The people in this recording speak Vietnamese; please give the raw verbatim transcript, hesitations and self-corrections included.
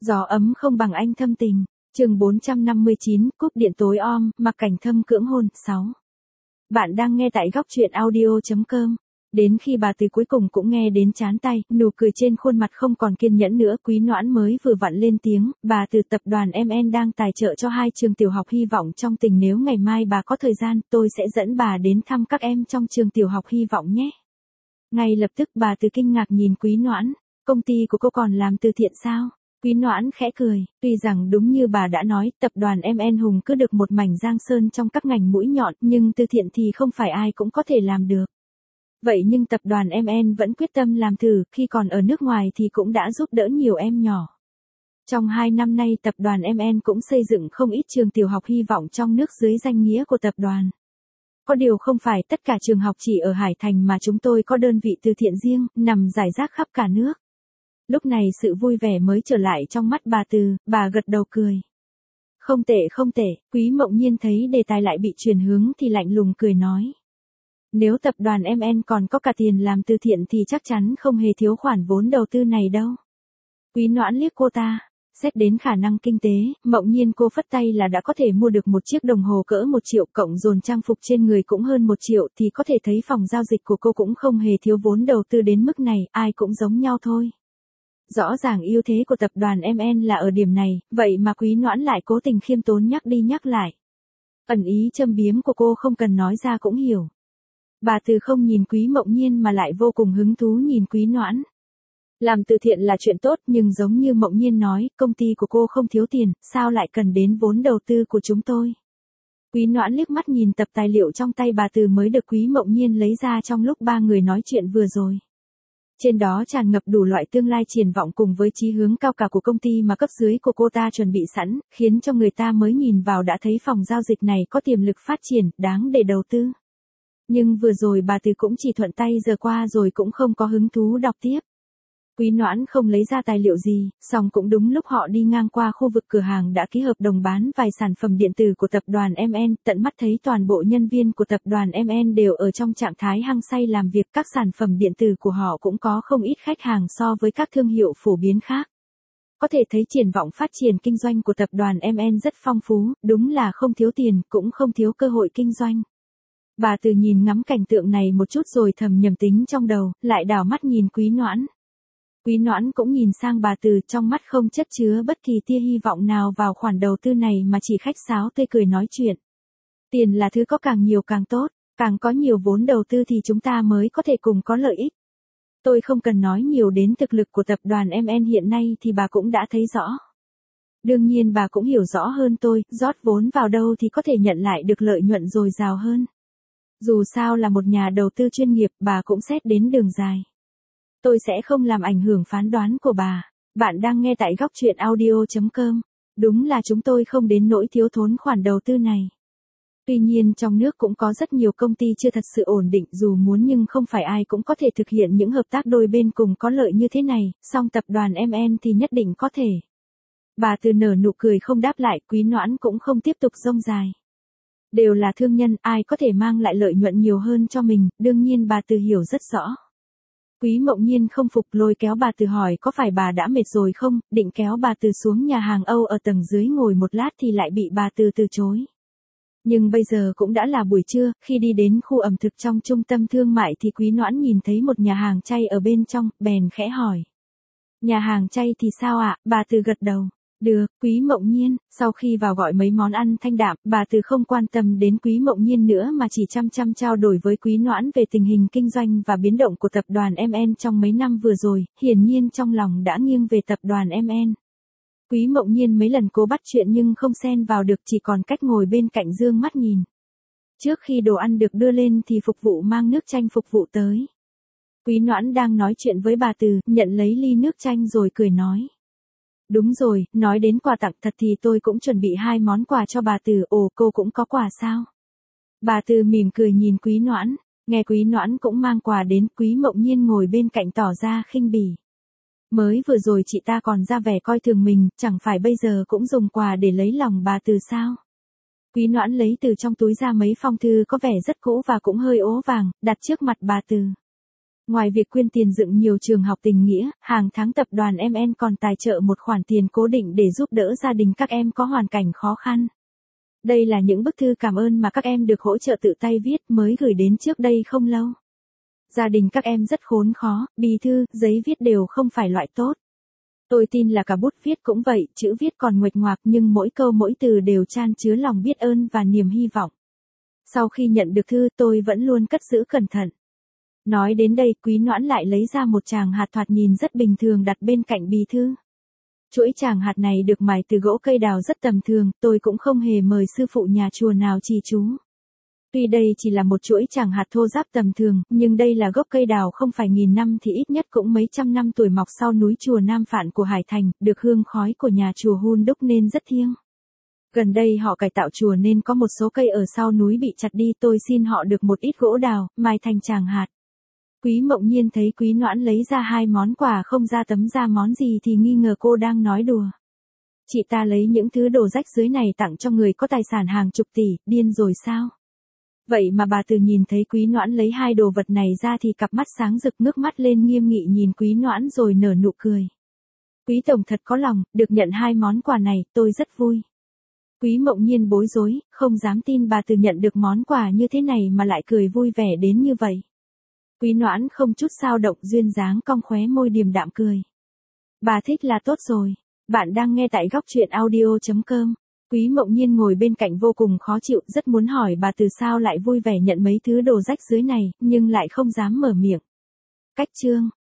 Gió ấm không bằng anh thâm tình. Chương bốn trăm năm mươi chín, cúp điện tối om, Mặc Cảnh Thâm cưỡng hôn, sáu. Bạn đang nghe tại góc truyện audio chấm com. Đến khi bà Từ cuối cùng cũng nghe đến chán tay, nụ cười trên khuôn mặt không còn kiên nhẫn nữa, Quý Noãn mới vừa vặn lên tiếng, bà Từ tập đoàn em en đang tài trợ cho hai trường tiểu học Hy vọng trong tỉnh, nếu ngày mai bà có thời gian, tôi sẽ dẫn bà đến thăm các em trong trường tiểu học Hy vọng nhé. Ngay lập tức bà Từ kinh ngạc nhìn Quý Noãn, công ty của cô còn làm từ thiện sao? Quý Noãn khẽ cười, tuy rằng đúng như bà đã nói, tập đoàn em en hùng cứ được một mảnh giang sơn trong các ngành mũi nhọn, nhưng từ thiện thì không phải ai cũng có thể làm được. Vậy nhưng tập đoàn em en vẫn quyết tâm làm thử, khi còn ở nước ngoài thì cũng đã giúp đỡ nhiều em nhỏ. Trong hai năm nay tập đoàn em en cũng xây dựng không ít trường tiểu học Hy vọng trong nước dưới danh nghĩa của tập đoàn. Có điều không phải tất cả trường học chỉ ở Hải Thành mà chúng tôi có đơn vị từ thiện riêng, nằm rải rác khắp cả nước. Lúc này sự vui vẻ mới trở lại trong mắt bà Từ, bà gật đầu cười. Không tệ không tệ, Quý Mộng Nhiên thấy đề tài lại bị chuyển hướng thì lạnh lùng cười nói. Nếu tập đoàn em en còn có cả tiền làm từ thiện thì chắc chắn không hề thiếu khoản vốn đầu tư này đâu. Quý Noãn liếc cô ta, xét đến khả năng kinh tế, Mộng Nhiên cô phất tay là đã có thể mua được một chiếc đồng hồ cỡ một triệu, cộng dồn trang phục trên người cũng hơn một triệu, thì có thể thấy phòng giao dịch của cô cũng không hề thiếu vốn đầu tư đến mức này, ai cũng giống nhau thôi. Rõ ràng ưu thế của tập đoàn em en là ở điểm này, vậy mà Quý Noãn lại cố tình khiêm tốn nhắc đi nhắc lại. Ẩn ý châm biếm của cô không cần nói ra cũng hiểu. Bà Từ không nhìn Quý Mộng Nhiên mà lại vô cùng hứng thú nhìn Quý Noãn. Làm từ thiện là chuyện tốt, nhưng giống như Mộng Nhiên nói, công ty của cô không thiếu tiền, sao lại cần đến vốn đầu tư của chúng tôi. Quý Noãn liếc mắt nhìn tập tài liệu trong tay bà Từ mới được Quý Mộng Nhiên lấy ra trong lúc ba người nói chuyện vừa rồi. Trên đó tràn ngập đủ loại tương lai triển vọng cùng với chí hướng cao cả của công ty mà cấp dưới của cô ta chuẩn bị sẵn, khiến cho người ta mới nhìn vào đã thấy phòng giao dịch này có tiềm lực phát triển, đáng để đầu tư. Nhưng vừa rồi bà Từ cũng chỉ thuận tay giờ qua rồi cũng không có hứng thú đọc tiếp. Quý Noãn không lấy ra tài liệu gì, song cũng đúng lúc họ đi ngang qua khu vực cửa hàng đã ký hợp đồng bán vài sản phẩm điện tử của tập đoàn em en, tận mắt thấy toàn bộ nhân viên của tập đoàn em en đều ở trong trạng thái hăng say làm việc, các sản phẩm điện tử của họ cũng có không ít khách hàng so với các thương hiệu phổ biến khác. Có thể thấy triển vọng phát triển kinh doanh của tập đoàn em en rất phong phú, đúng là không thiếu tiền, cũng không thiếu cơ hội kinh doanh. Bà Từ nhìn ngắm cảnh tượng này một chút rồi thầm nhầm tính trong đầu, lại đảo mắt nhìn Quý Noãn. Quý Noãn cũng nhìn sang bà Từ, trong mắt không chất chứa bất kỳ tia hy vọng nào vào khoản đầu tư này mà chỉ khách sáo tươi cười nói chuyện. Tiền là thứ có càng nhiều càng tốt, càng có nhiều vốn đầu tư thì chúng ta mới có thể cùng có lợi ích. Tôi không cần nói nhiều đến thực lực của tập đoàn em en hiện nay thì bà cũng đã thấy rõ. Đương nhiên bà cũng hiểu rõ hơn tôi, rót vốn vào đâu thì có thể nhận lại được lợi nhuận dồi dào hơn. Dù sao là một nhà đầu tư chuyên nghiệp, bà cũng xét đến đường dài. Tôi sẽ không làm ảnh hưởng phán đoán của bà. Bạn đang nghe tại góc truyện audio chấm com. Đúng là chúng tôi không đến nỗi thiếu thốn khoản đầu tư này. Tuy nhiên trong nước cũng có rất nhiều công ty chưa thật sự ổn định, dù muốn nhưng không phải ai cũng có thể thực hiện những hợp tác đôi bên cùng có lợi như thế này, song tập đoàn em en thì nhất định có thể. Bà Từ nở nụ cười không đáp lại, Quý Noãn cũng không tiếp tục rông dài. Đều là thương nhân, ai có thể mang lại lợi nhuận nhiều hơn cho mình, đương nhiên bà Từ hiểu rất rõ. Quý Mộng Nhiên không phục, lôi kéo bà Từ hỏi có phải bà đã mệt rồi không, định kéo bà Từ xuống nhà hàng Âu ở tầng dưới ngồi một lát thì lại bị bà Từ từ chối. Nhưng bây giờ cũng đã là buổi trưa, khi đi đến khu ẩm thực trong trung tâm thương mại thì Quý Noãn nhìn thấy một nhà hàng chay ở bên trong, bèn khẽ hỏi. Nhà hàng chay thì sao ạ? Bà Từ gật đầu. Được, Quý Mộng Nhiên, sau khi vào gọi mấy món ăn thanh đạm, bà Từ không quan tâm đến Quý Mộng Nhiên nữa mà chỉ chăm chăm trao đổi với Quý Noãn về tình hình kinh doanh và biến động của tập đoàn em en trong mấy năm vừa rồi, hiển nhiên trong lòng đã nghiêng về tập đoàn em en. Quý Mộng Nhiên mấy lần cố bắt chuyện nhưng không xen vào được, chỉ còn cách ngồi bên cạnh dương mắt nhìn. Trước khi đồ ăn được đưa lên thì phục vụ mang nước chanh phục vụ tới. Quý Noãn đang nói chuyện với bà Từ, nhận lấy ly nước chanh rồi cười nói. Đúng rồi, nói đến quà tặng thật thì tôi cũng chuẩn bị hai món quà cho bà Từ. Ồ, cô cũng có quà sao? Bà Từ mỉm cười nhìn Quý Noãn, nghe Quý Noãn cũng mang quà đến, Quý Mộng Nhiên ngồi bên cạnh tỏ ra khinh bỉ. Mới vừa rồi chị ta còn ra vẻ coi thường mình, chẳng phải bây giờ cũng dùng quà để lấy lòng bà Từ sao? Quý Noãn lấy từ trong túi ra mấy phong thư có vẻ rất cũ và cũng hơi ố vàng, đặt trước mặt bà Từ. Ngoài việc quyên tiền dựng nhiều trường học tình nghĩa, hàng tháng tập đoàn em en còn tài trợ một khoản tiền cố định để giúp đỡ gia đình các em có hoàn cảnh khó khăn. Đây là những bức thư cảm ơn mà các em được hỗ trợ tự tay viết mới gửi đến trước đây không lâu. Gia đình các em rất khốn khó, bì thư, giấy viết đều không phải loại tốt. Tôi tin là cả bút viết cũng vậy, chữ viết còn nguệch ngoạc nhưng mỗi câu mỗi từ đều chan chứa lòng biết ơn và niềm hy vọng. Sau khi nhận được thư tôi vẫn luôn cất giữ cẩn thận. Nói đến đây Quý Noãn lại lấy ra một tràng hạt thoạt nhìn rất bình thường đặt bên cạnh bì thư. Chuỗi tràng hạt này được mài từ gỗ cây đào rất tầm thường, tôi cũng không hề mời sư phụ nhà chùa nào trì chú. Tuy đây chỉ là một chuỗi tràng hạt thô ráp tầm thường, nhưng đây là gốc cây đào không phải nghìn năm thì ít nhất cũng mấy trăm năm tuổi mọc sau núi chùa Nam Phạn của Hải Thành, được hương khói của nhà chùa hun đúc nên rất thiêng. Gần đây họ cải tạo chùa nên có một số cây ở sau núi bị chặt đi, tôi xin họ được một ít gỗ đào, mài thành tràng hạt. Quý Mộng Nhiên thấy Quý Noãn lấy ra hai món quà không ra tấm ra món gì thì nghi ngờ cô đang nói đùa. Chị ta lấy những thứ đồ rách rưới này tặng cho người có tài sản hàng chục tỷ, điên rồi sao? Vậy mà bà Từ nhìn thấy Quý Noãn lấy hai đồ vật này ra thì cặp mắt sáng rực ngước mắt lên nghiêm nghị nhìn Quý Noãn rồi nở nụ cười. Quý tổng thật có lòng, được nhận hai món quà này, tôi rất vui. Quý Mộng Nhiên bối rối, không dám tin bà Từ nhận được món quà như thế này mà lại cười vui vẻ đến như vậy. Quý Noãn không chút xao động duyên dáng cong khóe môi điềm đạm cười. Bà thích là tốt rồi. Bạn đang nghe tại góc truyện audio chấm com. Quý Mộng Nhiên ngồi bên cạnh vô cùng khó chịu, rất muốn hỏi bà Từ sao lại vui vẻ nhận mấy thứ đồ rách rưới này, nhưng lại không dám mở miệng. Cách chương.